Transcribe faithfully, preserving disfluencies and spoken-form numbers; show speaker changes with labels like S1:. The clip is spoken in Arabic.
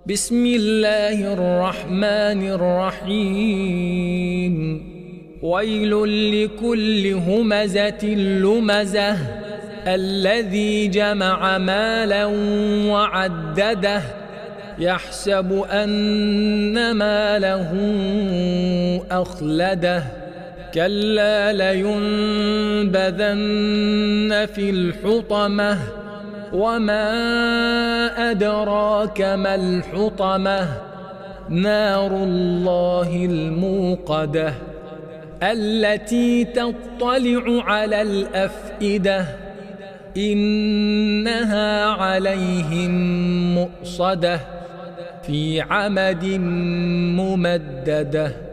S1: بسم الله الرحمن الرحيم ويل لكل همزة لمزة الذي جمع مالا وعدده يحسب أن ماله أخلده كلا لينبذن في الحطمة وما أدراك ما الحطمة نار الله الموقدة التي تطلع على الأفئدة إنها عليهم مؤصدة في عمد ممددة.